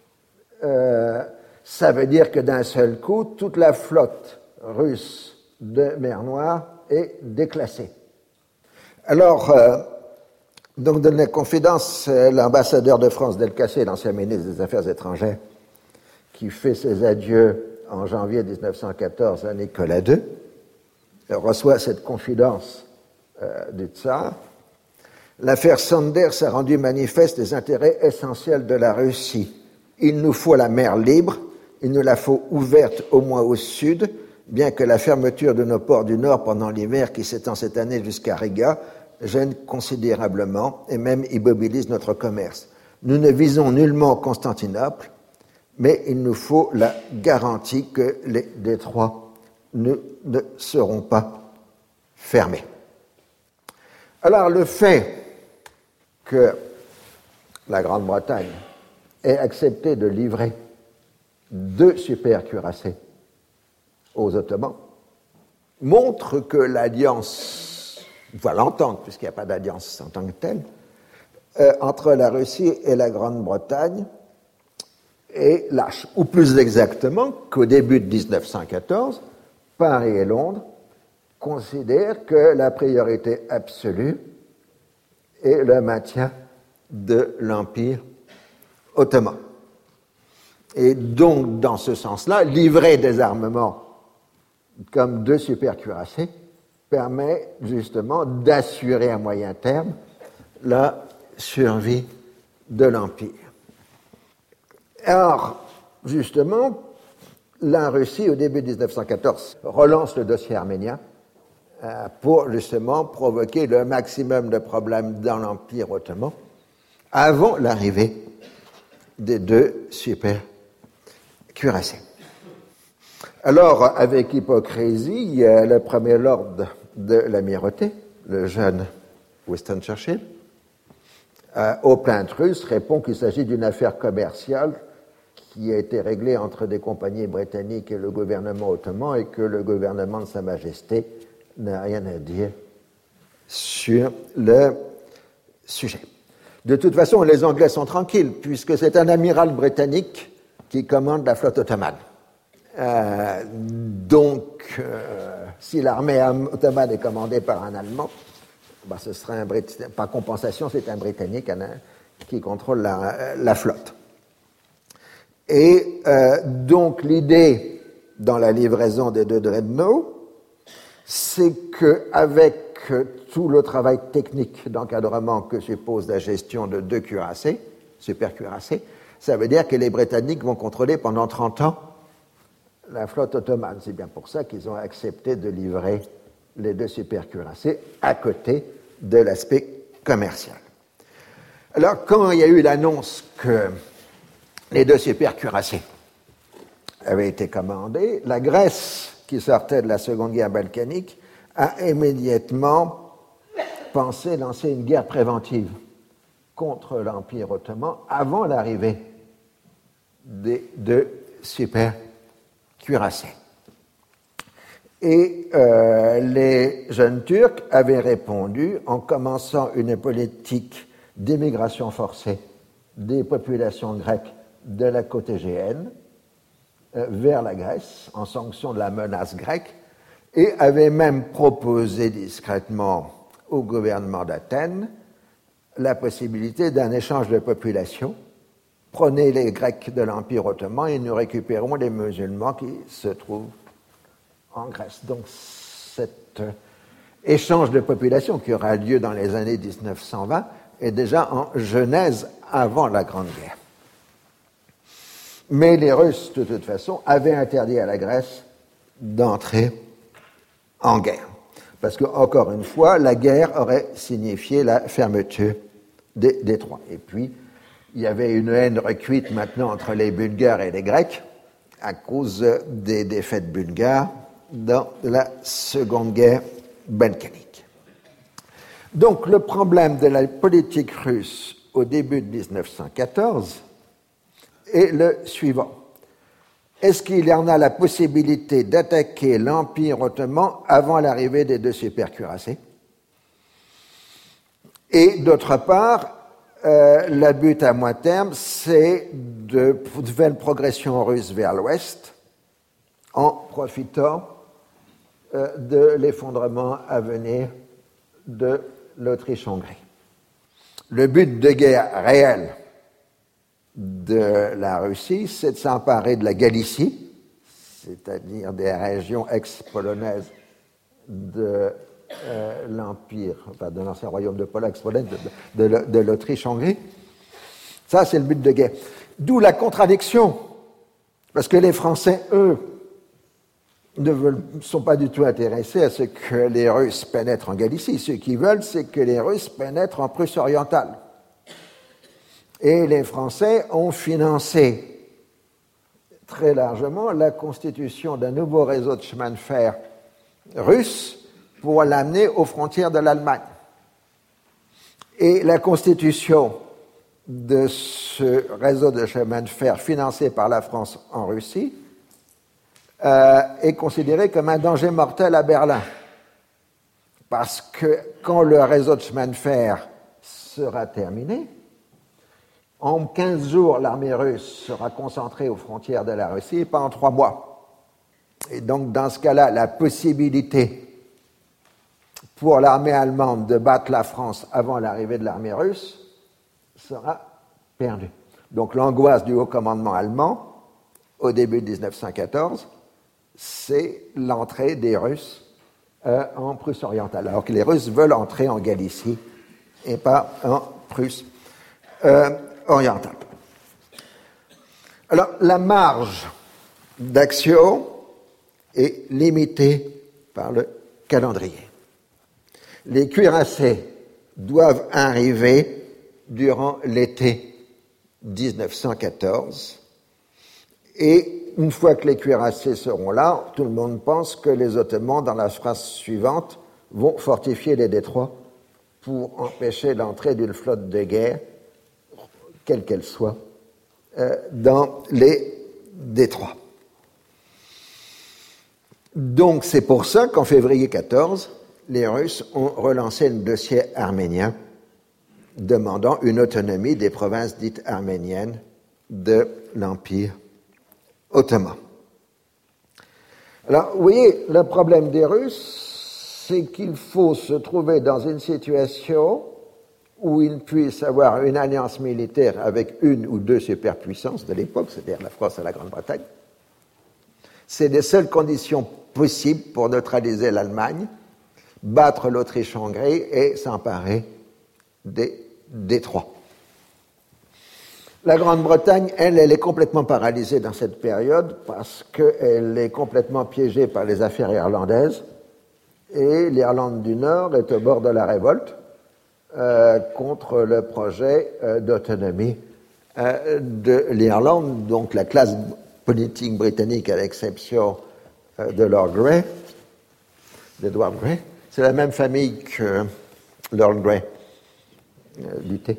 Speaker 6: Ça veut dire que d'un seul coup, toute la flotte russe de mer Noire est déclassée. Alors, donc, dans la confidence, l'ambassadeur de France Delcassé, l'ancien ministre des Affaires étrangères, qui fait ses adieux en janvier 1914 à Nicolas II, reçoit cette confidence du tsar L'affaire Sanders a rendu manifeste les intérêts essentiels de la Russie. Il nous faut la mer libre, il nous la faut ouverte au moins au sud, bien que la fermeture de nos ports du nord pendant l'hiver qui s'étend cette année jusqu'à Riga gêne considérablement et même immobilise notre commerce. Nous ne visons nullement Constantinople, mais il nous faut la garantie que les détroits ne seront pas fermés. Alors le fait que la Grande-Bretagne ait accepté de livrer 2 supercuirassés aux Ottomans montre que l'alliance, voire l'entente, puisqu'il n'y a pas d'alliance en tant que telle, entre la Russie et la Grande-Bretagne est lâche. Ou plus exactement, qu'au début de 1914, Paris et Londres considèrent que la priorité absolue est le maintien de l'Empire ottoman. Et donc, dans ce sens-là, livrer des armements comme 2 supercuirassés permet justement d'assurer à moyen terme la survie de l'Empire. Alors, justement, la Russie, au début de 1914, relance le dossier arménien pour justement provoquer le maximum de problèmes dans l'Empire ottoman avant l'arrivée des 2 supercuirassés. Alors, avec hypocrisie, le premier lord de l'amirauté, le jeune Winston Churchill, aux plaintes russes, répond qu'il s'agit d'une affaire commerciale qui a été réglée entre des compagnies britanniques et le gouvernement ottoman et que le gouvernement de Sa Majesté n'a rien à dire sur le sujet. De toute façon, les Anglais sont tranquilles puisque c'est un amiral britannique qui commande la flotte ottomane. Donc, si l'armée ottomane est commandée par un Allemand, ce serait par compensation, c'est un Britannique qui contrôle la flotte. Et donc, l'idée dans la livraison des 2 dreadnoughts, c'est qu'avec tout le travail technique d'encadrement que suppose la gestion de 2 cuirassés, supercuirassés, ça veut dire que les Britanniques vont contrôler pendant 30 ans la flotte ottomane. C'est bien pour ça qu'ils ont accepté de livrer les 2 supercuirassés à côté de l'aspect commercial. Alors, quand il y a eu l'annonce que les 2 supercuirassés avaient été commandés, la Grèce, qui sortait de la Seconde Guerre balkanique, a immédiatement pensé lancer une guerre préventive contre l'Empire ottoman avant l'arrivée des 2 supercuirassés. Et les jeunes Turcs avaient répondu en commençant une politique d'immigration forcée des populations grecques de la côte égéenne vers la Grèce, en sanction de la menace grecque, et avaient même proposé discrètement au gouvernement d'Athènes la possibilité d'un échange de population. Prenez les Grecs de l'Empire ottoman et nous récupérons les musulmans qui se trouvent en Grèce. Donc cet échange de population qui aura lieu dans les années 1920 est déjà en genèse avant la Grande Guerre. Mais les Russes, de toute façon, avaient interdit à la Grèce d'entrer en guerre. Parce que, encore une fois, la guerre aurait signifié la fermeture des détroits. Et puis, il y avait une haine recuite maintenant entre les Bulgares et les Grecs à cause des défaites bulgares dans la Seconde Guerre balkanique. Donc, le problème de la politique russe au début de 1914 est le suivant. Est-ce qu'il y en a la possibilité d'attaquer l'Empire ottoman avant l'arrivée des 2 supercuirassés? Et d'autre part, le but à moyen terme, c'est de faire une progression russe vers l'ouest en profitant de l'effondrement à venir de l'Autriche-Hongrie. Le but de guerre réel de la Russie, c'est de s'emparer de la Galicie, c'est-à-dire des régions ex-polonaises de l'Empire, enfin de l'ancien royaume de Pologne, de l'Autriche-Hongrie. Ça, c'est le but de guerre. D'où la contradiction, parce que les Français, eux, ne sont pas du tout intéressés à ce que les Russes pénètrent en Galicie. Ce qu'ils veulent, c'est que les Russes pénètrent en Prusse orientale. Et les Français ont financé très largement la constitution d'un nouveau réseau de chemin de fer russe pour l'amener aux frontières de l'Allemagne. Et la constitution de ce réseau de chemin de fer financé par la France en Russie est considérée comme un danger mortel à Berlin. Parce que quand le réseau de chemin de fer sera terminé, en 15 jours, l'armée russe sera concentrée aux frontières de la Russie, et pas en 3 mois. Et donc, dans ce cas-là, la possibilité pour l'armée allemande de battre la France avant l'arrivée de l'armée russe sera perdue. Donc, l'angoisse du haut commandement allemand, au début de 1914, c'est l'entrée des Russes en Prusse orientale, alors que les Russes veulent entrer en Galicie et pas en Prusse orientale. Alors, la marge d'action est limitée par le calendrier. Les cuirassés doivent arriver durant l'été 1914 et une fois que les cuirassés seront là, tout le monde pense que les Ottomans, dans la phrase suivante, vont fortifier les détroits pour empêcher l'entrée d'une flotte de guerre, quelle qu'elle soit, dans les détroits. Donc c'est pour ça qu'en février 14, les Russes ont relancé le dossier arménien, demandant une autonomie des provinces dites arméniennes de l'Empire ottoman. Alors, vous voyez, le problème des Russes, c'est qu'il faut se trouver dans une situation où ils puissent avoir une alliance militaire avec une ou deux superpuissances de l'époque, c'est-à-dire la France et la Grande-Bretagne. C'est les seules conditions possibles pour neutraliser l'Allemagne, battre l'Autriche-Hongrie et s'emparer des détroits. La Grande-Bretagne, elle est complètement paralysée dans cette période parce qu'elle est complètement piégée par les affaires irlandaises et l'Irlande du Nord est au bord de la révolte contre le projet d'autonomie de l'Irlande. Donc la classe politique britannique, à l'exception de Lord Grey, d'Edward Grey, c'est la même famille que Lord Grey du thé.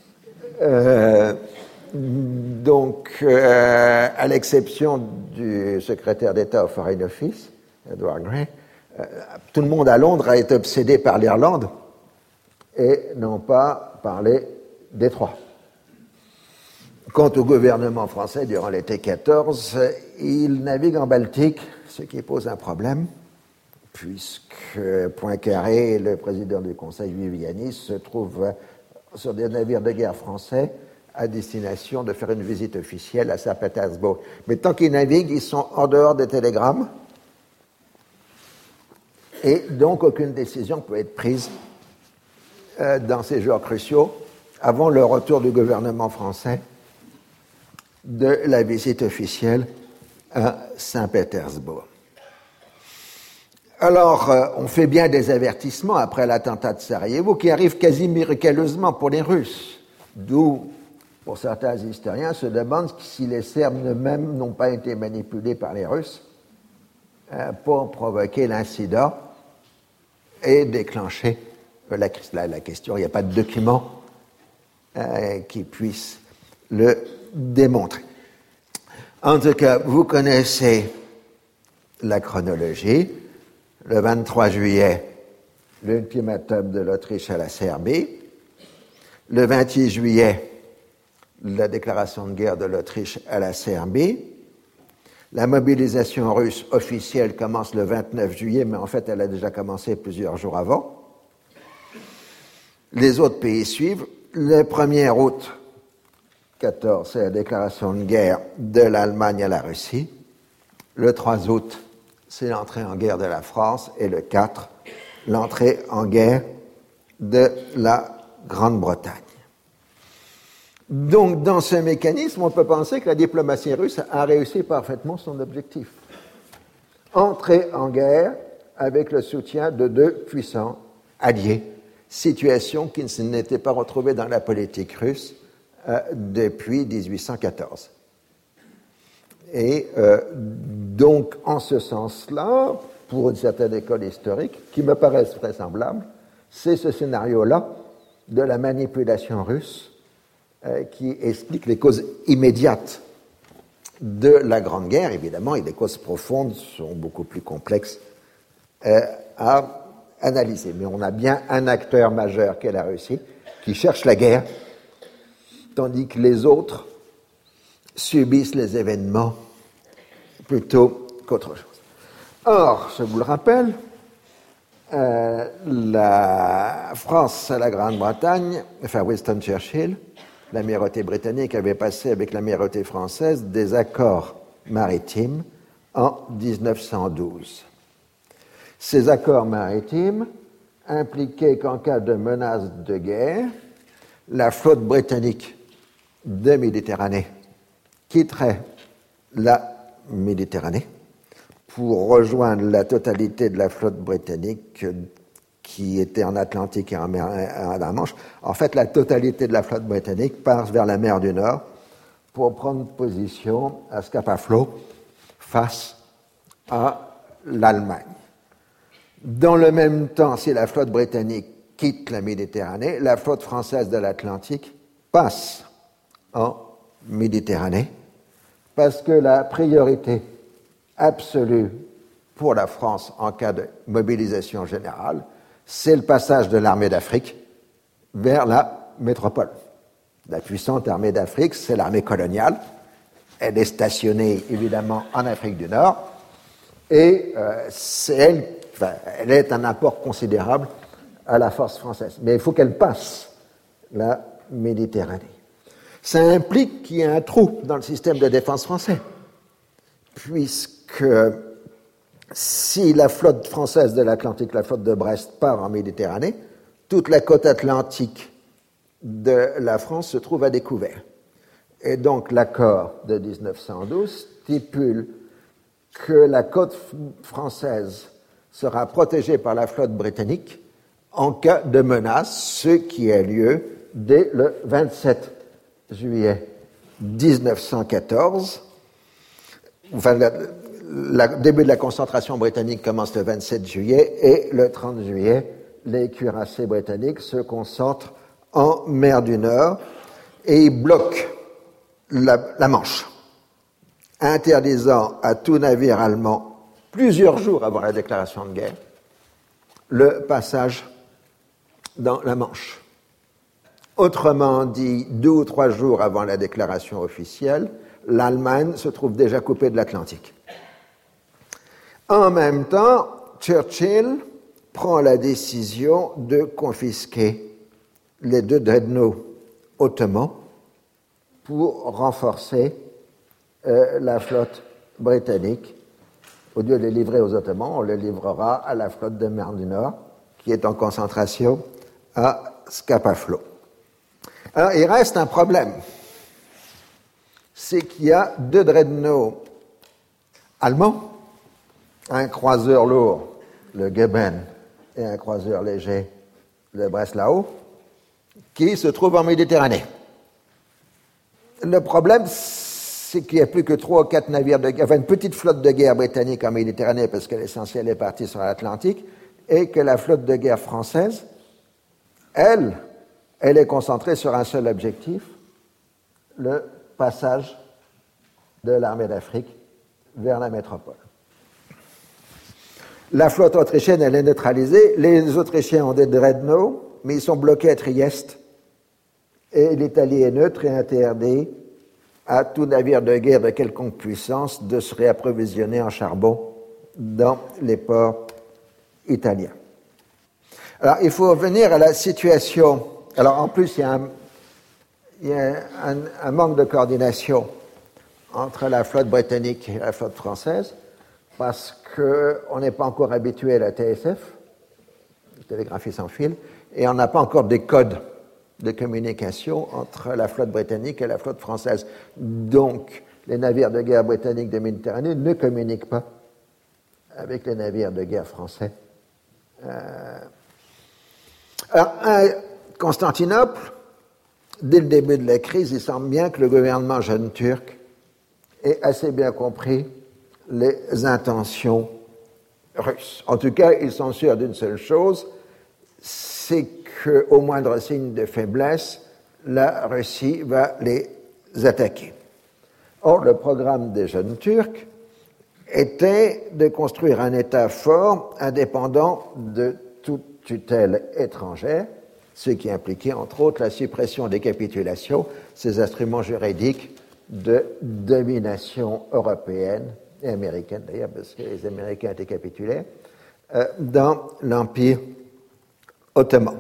Speaker 6: Donc, à l'exception du secrétaire d'État au Foreign Office, Edward Grey, tout le monde à Londres a été obsédé par l'Irlande et non pas par les détroits. Quant au gouvernement français, durant l'été 14, il navigue en Baltique, ce qui pose un problème, puisque Poincaré, le président du Conseil Viviani, se trouve sur des navires de guerre français à destination de faire une visite officielle à Saint-Pétersbourg. Mais tant qu'ils naviguent, ils sont en dehors des télégrammes et donc aucune décision peut être prise dans ces jours cruciaux avant le retour du gouvernement français de la visite officielle à Saint-Pétersbourg. Alors, on fait bien des avertissements après l'attentat de Sarajevo qui arrivent quasi miraculeusement pour les Russes, d'où, pour certains historiens, se demandent si les Serbes eux-mêmes n'ont pas été manipulés par les Russes pour provoquer l'incident et déclencher la question. Il n'y a pas de document qui puisse le démontrer. En tout cas, vous connaissez la chronologie. Le 23 juillet, l'ultimatum de l'Autriche à la Serbie. Le 28 juillet, la déclaration de guerre de l'Autriche à la Serbie. La mobilisation russe officielle commence le 29 juillet, mais en fait, elle a déjà commencé plusieurs jours avant. Les autres pays suivent. Le 1er août 14, c'est la déclaration de guerre de l'Allemagne à la Russie. Le 3 août, c'est l'entrée en guerre de la France. Et le 4, l'entrée en guerre de la Grande-Bretagne. Donc, dans ce mécanisme, on peut penser que la diplomatie russe a réussi parfaitement son objectif. Entrer en guerre avec le soutien de deux puissants alliés, situation qui ne n'était pas retrouvée dans la politique russe depuis 1814. Et donc, en ce sens-là, pour une certaine école historique, qui me paraît vraisemblable, c'est ce scénario-là de la manipulation russe qui explique les causes immédiates de la Grande Guerre. Évidemment, et les causes profondes sont beaucoup plus complexes à analyser. Mais on a bien un acteur majeur qu'est la Russie qui cherche la guerre, tandis que les autres subissent les événements plutôt qu'autre chose. Or, je vous le rappelle, la France et la Grande-Bretagne, enfin Winston Churchill, l'amirauté britannique avait passé avec l'amirauté française des accords maritimes en 1912. Ces accords maritimes impliquaient qu'en cas de menace de guerre, la flotte britannique de Méditerranée quitterait la Méditerranée pour rejoindre la totalité de la flotte britannique qui était en Atlantique et en la Manche. En fait, la totalité de la flotte britannique part vers la mer du Nord pour prendre position à Scapa Flow face à l'Allemagne. Dans le même temps, si la flotte britannique quitte la Méditerranée, la flotte française de l'Atlantique passe en Méditerranée parce que la priorité absolue pour la France en cas de mobilisation générale, c'est le passage de l'armée d'Afrique vers la métropole. La puissante armée d'Afrique, c'est l'armée coloniale. Elle est stationnée, évidemment, en Afrique du Nord. Et elle est un apport considérable à la force française. Mais il faut qu'elle passe la Méditerranée. Ça implique qu'il y ait un trou dans le système de défense français, puisque si la flotte française de l'Atlantique, la flotte de Brest, part en Méditerranée, toute la côte atlantique de la France se trouve à découvert. Et donc l'accord de 1912 stipule que la côte française sera protégée par la flotte britannique en cas de menace, ce qui a lieu dès le 27 juillet 1914. Enfin, le début de la concentration britannique commence le 27 juillet et le 30 juillet, les cuirassés britanniques se concentrent en mer du Nord et ils bloquent la Manche, interdisant à tout navire allemand, plusieurs jours avant la déclaration de guerre, le passage dans la Manche. Autrement dit, 2 ou 3 jours avant la déclaration officielle, l'Allemagne se trouve déjà coupée de l'Atlantique. En même temps, Churchill prend la décision de confisquer les 2 dreadnoughts ottomans pour renforcer la flotte britannique. Au lieu de les livrer aux Ottomans, on les livrera à la flotte de mer du Nord, qui est en concentration à Scapa Flow. Alors, il reste un problème. C'est qu'il y a 2 dreadnoughts allemands, un croiseur lourd, le Goeben, et un croiseur léger, le Breslau, qui se trouvent en Méditerranée. Le problème, c'est qu'il n'y a plus que 3 ou 4 navires de guerre, enfin une petite flotte de guerre britannique en Méditerranée, parce que l'essentiel est parti sur l'Atlantique, et que la flotte de guerre française, elle est concentrée sur un seul objectif, le passage de l'armée d'Afrique vers la métropole. La flotte autrichienne, elle est neutralisée. Les Autrichiens ont des dreadnoughts, mais ils sont bloqués à Trieste. Et l'Italie est neutre et interdit à tout navire de guerre de quelconque puissance de se réapprovisionner en charbon dans les ports italiens. Alors, il faut revenir à la situation. Alors, en plus, il y a un manque de coordination entre la flotte britannique et la flotte française, parce qu'on n'est pas encore habitué à la TSF. télégraphie sans fil, et on n'a pas encore des codes de communication entre la flotte britannique et la flotte française. Donc, les navires de guerre britanniques de Méditerranée ne communiquent pas avec les navires de guerre français. Alors, à Constantinople, dès le début de la crise, il semble bien que le gouvernement jeune turc ait assez bien compris les intentions russes. En tout cas, ils sont sûrs d'une seule chose, c'est qu'au moindre signe de faiblesse, la Russie va les attaquer. Or, le programme des jeunes Turcs était de construire un État fort, indépendant de toute tutelle étrangère, ce qui impliquait entre autres la suppression des capitulations, ces instruments juridiques de domination européenne et américaine d'ailleurs, parce que les Américains étaient capitulaires, dans l'Empire ottoman.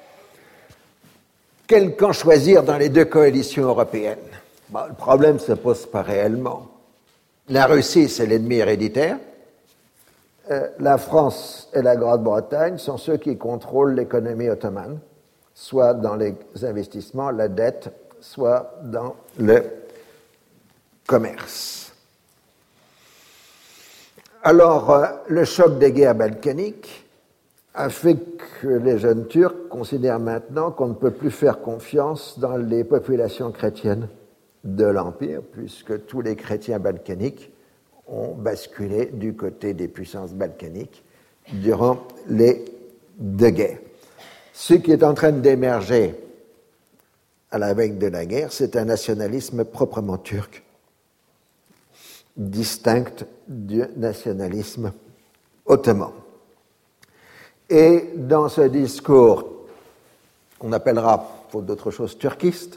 Speaker 6: Quel camp choisir dans les deux coalitions européennes? Le problème ne se pose pas réellement. La Russie, c'est l'ennemi héréditaire. La France et la Grande-Bretagne sont ceux qui contrôlent l'économie ottomane, soit dans les investissements, la dette, soit dans le commerce. Alors, le choc des guerres balkaniques a fait que les jeunes Turcs considèrent maintenant qu'on ne peut plus faire confiance dans les populations chrétiennes de l'Empire, puisque tous les chrétiens balkaniques ont basculé du côté des puissances balkaniques durant les deux guerres. Ce qui est en train d'émerger à la veille de la guerre, c'est un nationalisme proprement turc, distinct du nationalisme ottoman. Et dans ce discours, qu'on appellera, pour d'autres choses, turquiste,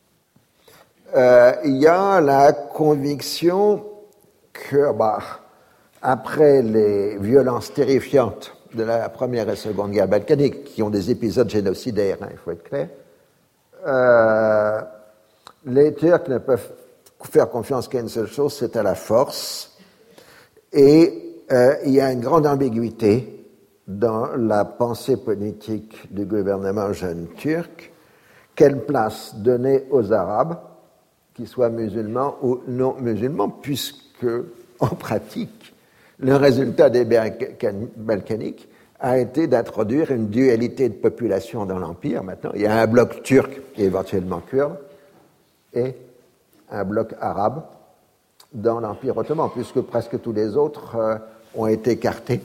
Speaker 6: il y a la conviction que, après les violences terrifiantes de la Première et Seconde Guerre balkanique, qui ont des épisodes génocidaires, il faut être clair, les Turcs ne peuvent faire confiance qu'à une seule chose, c'est à la force. Et il y a une grande ambiguïté dans la pensée politique du gouvernement jeune turc. Quelle place donner aux Arabes, qu'ils soient musulmans ou non musulmans, puisque, en pratique, le résultat des balkaniques a été d'introduire une dualité de population dans l'Empire. Maintenant, il y a un bloc turc et éventuellement kurde et un bloc arabe dans l'Empire ottoman, puisque presque tous les autres ont été écartés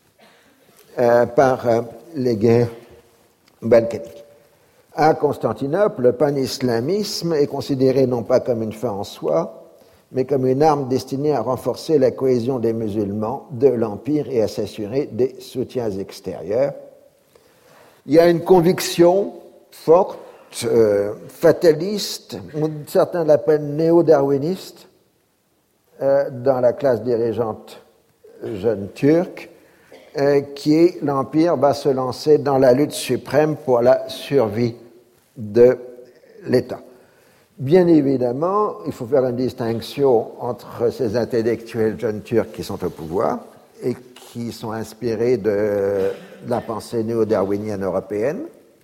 Speaker 6: par les guerres balkaniques. À Constantinople, le panislamisme est considéré non pas comme une fin en soi, mais comme une arme destinée à renforcer la cohésion des musulmans de l'Empire et à s'assurer des soutiens extérieurs. Il y a une conviction forte, fataliste, certains l'appellent néo-darwiniste, dans la classe dirigeante jeune turque, qui est l'Empire va se lancer dans la lutte suprême pour la survie de l'État. Bien évidemment, il faut faire une distinction entre ces intellectuels jeunes turcs qui sont au pouvoir et qui sont inspirés de la pensée néo-darwinienne européenne,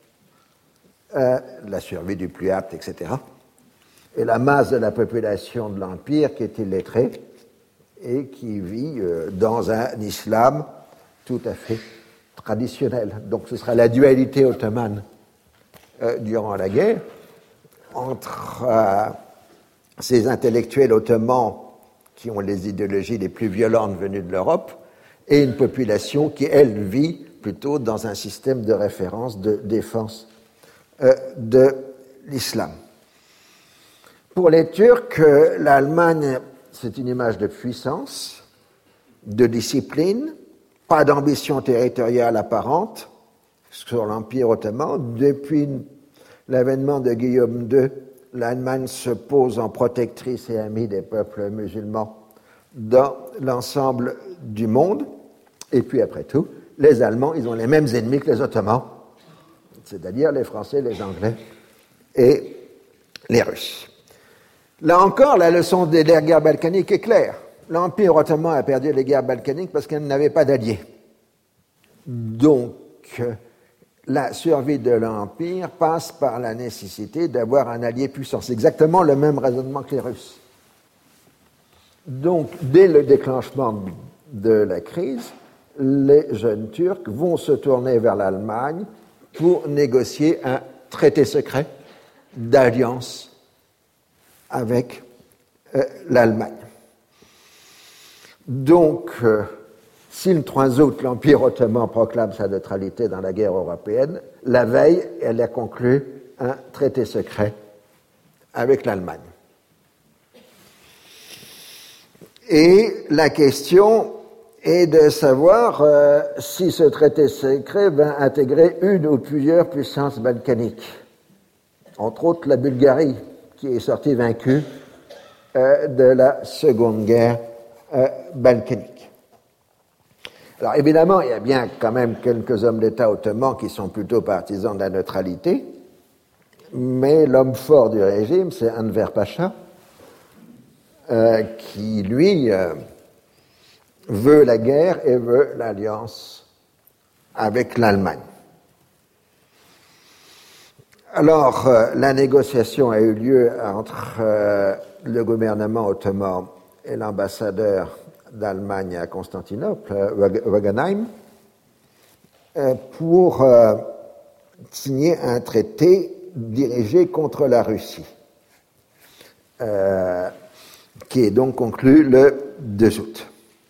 Speaker 6: la survie du plus apte, etc., et la masse de la population de l'Empire qui est illettrée et qui vit dans un islam tout à fait traditionnel. Donc ce sera la dualité ottomane durant la guerre entre ces intellectuels ottomans qui ont les idéologies les plus violentes venues de l'Europe et une population qui, elle, vit plutôt dans un système de référence, de défense de l'islam. Pour les Turcs, l'Allemagne, c'est une image de puissance, de discipline, pas d'ambition territoriale apparente sur l'Empire ottoman. Depuis l'avènement de Guillaume II, l'Allemagne se pose en protectrice et amie des peuples musulmans dans l'ensemble du monde. Et puis après tout, les Allemands, ils ont les mêmes ennemis que les Ottomans, c'est-à-dire les Français, les Anglais et les Russes. Là encore, la leçon des guerres balkaniques est claire. L'Empire ottoman a perdu les guerres balkaniques parce qu'elle n'avait pas d'alliés. Donc, que la survie de l'Empire passe par la nécessité d'avoir un allié puissant. C'est exactement le même raisonnement que les Russes. Donc, dès le déclenchement de la crise, les jeunes Turcs vont se tourner vers l'Allemagne pour négocier un traité secret d'alliance avec l'Allemagne. Donc, si le 3 août, l'Empire ottoman proclame sa neutralité dans la guerre européenne, la veille, elle a conclu un traité secret avec l'Allemagne. Et la question est de savoir si ce traité secret va intégrer une ou plusieurs puissances balkaniques, entre autres la Bulgarie, qui est sortie vaincue de la Seconde Guerre balkanique. Alors évidemment, il y a bien quand même quelques hommes d'État ottomans qui sont plutôt partisans de la neutralité, mais l'homme fort du régime, c'est Enver Pacha, qui, lui, veut la guerre et veut l'alliance avec l'Allemagne. Alors, la négociation a eu lieu entre le gouvernement ottoman et l'ambassadeur d'Allemagne à Constantinople, Wagenheim, pour signer un traité dirigé contre la Russie, qui est donc conclu le 2 août.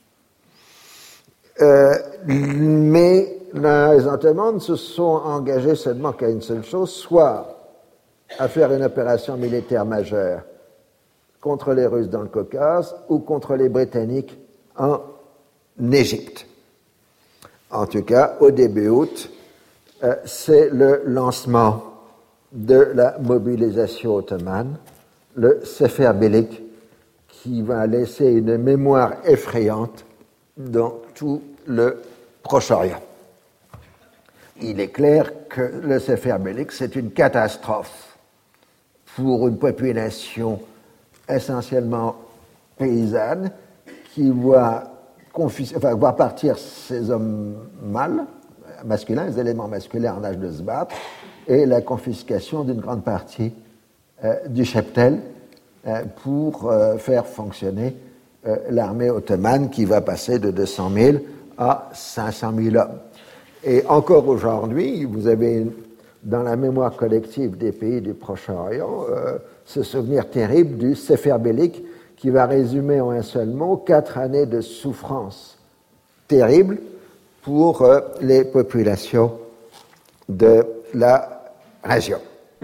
Speaker 6: Mais les Ottomans se sont engagés seulement qu'à une seule chose, soit à faire une opération militaire majeure contre les Russes dans le Caucase ou contre les Britanniques en Égypte. En tout cas, au début août, c'est le lancement de la mobilisation ottomane, le Seferberlik, qui va laisser une mémoire effrayante dans tout le Proche-Orient. Il est clair que le Seferberlik, c'est une catastrophe pour une population essentiellement paysanne qui voit partir ses hommes mâles, masculins, les éléments masculins en âge de se battre, et la confiscation d'une grande partie du cheptel pour faire fonctionner l'armée ottomane qui va passer de 200 000 à 500 000 hommes. Et encore aujourd'hui, vous avez dans la mémoire collective des pays du Proche-Orient ce souvenir terrible du Seferberlik qui va résumer en un seul mot 4 années de souffrance terrible pour les populations de la région.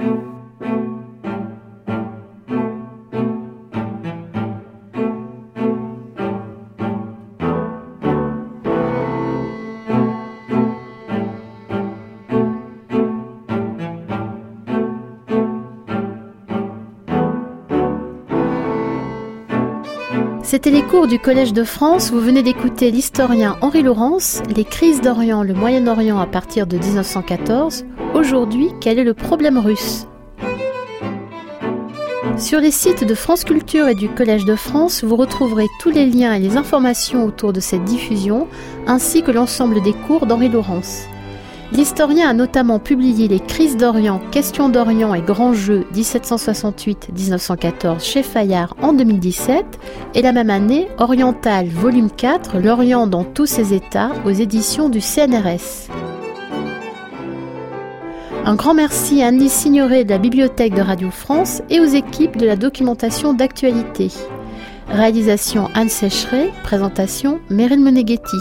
Speaker 3: C'était les cours du Collège de France. Vous venez d'écouter l'historien Henri Laurence, les crises d'Orient, le Moyen-Orient à partir de 1914. Aujourd'hui, quel est le problème russe ? Sur les sites de France Culture et du Collège de France, vous retrouverez tous les liens et les informations autour de cette diffusion, ainsi que l'ensemble des cours d'Henri Laurence. L'historien a notamment publié Les crises d'Orient, Questions d'Orient et Grands Jeux 1768-1914 chez Fayard en 2017 et la même année Oriental volume 4, L'Orient dans tous ses états aux éditions du CNRS. Un grand merci à Anne-Lise Signoret de la Bibliothèque de Radio France et aux équipes de la documentation d'actualité. Réalisation Anne Sécheret, présentation Meryl Meneghetti.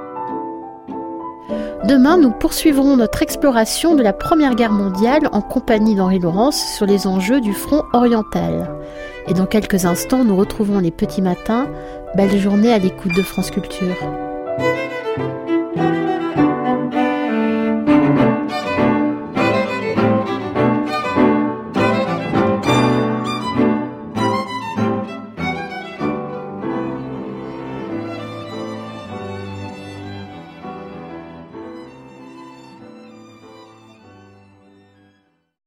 Speaker 3: Demain, nous poursuivrons notre exploration de la Première Guerre mondiale en compagnie d'Henri Laurence sur les enjeux du front oriental. Et dans quelques instants, nous retrouvons les petits matins. Belle journée à l'écoute de France Culture.